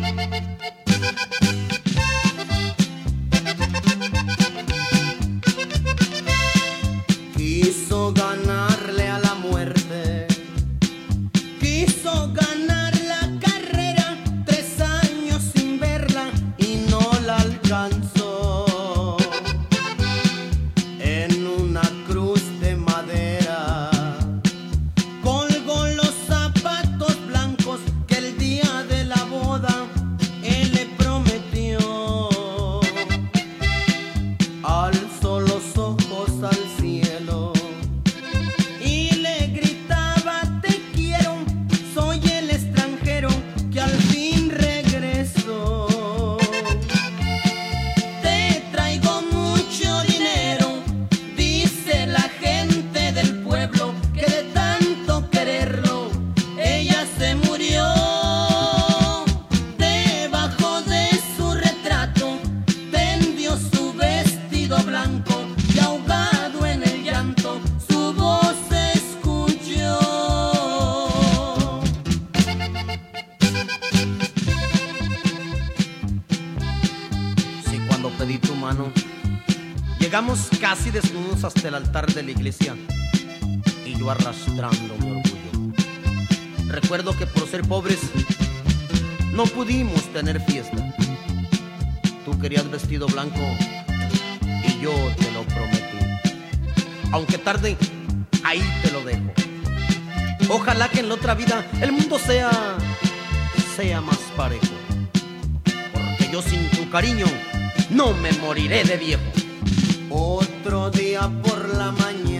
Quiso ganarle a la muerte, quiso ganar la carrera, 3 años sin verla y no la alcanzó. En una cruz de madera colgó los zapatos blancos que el día de la boda él le prometió. Alzó los ojos al cielo y le gritaba: te quiero, soy el extranjero que al fin regresó. Te traigo mucho dinero, dice la gente del pueblo, que de tanto quererlo ella se murió. Debajo de su retrato tendió su vestido blanco y ahogado en el llanto su voz se escuchó. Sí, cuando pedí tu mano, llegamos casi desnudos hasta el altar de la iglesia y yo arrastrando mi orgullo. Recuerdo que por ser pobres no pudimos tener fiesta. Tú querías vestido blanco y yo te lo prometí. Aunque tarde, ahí te lo dejo. Ojalá que en la otra vida el mundo sea más parejo, porque yo sin tu cariño no me moriré de viejo. Otro día por la mañana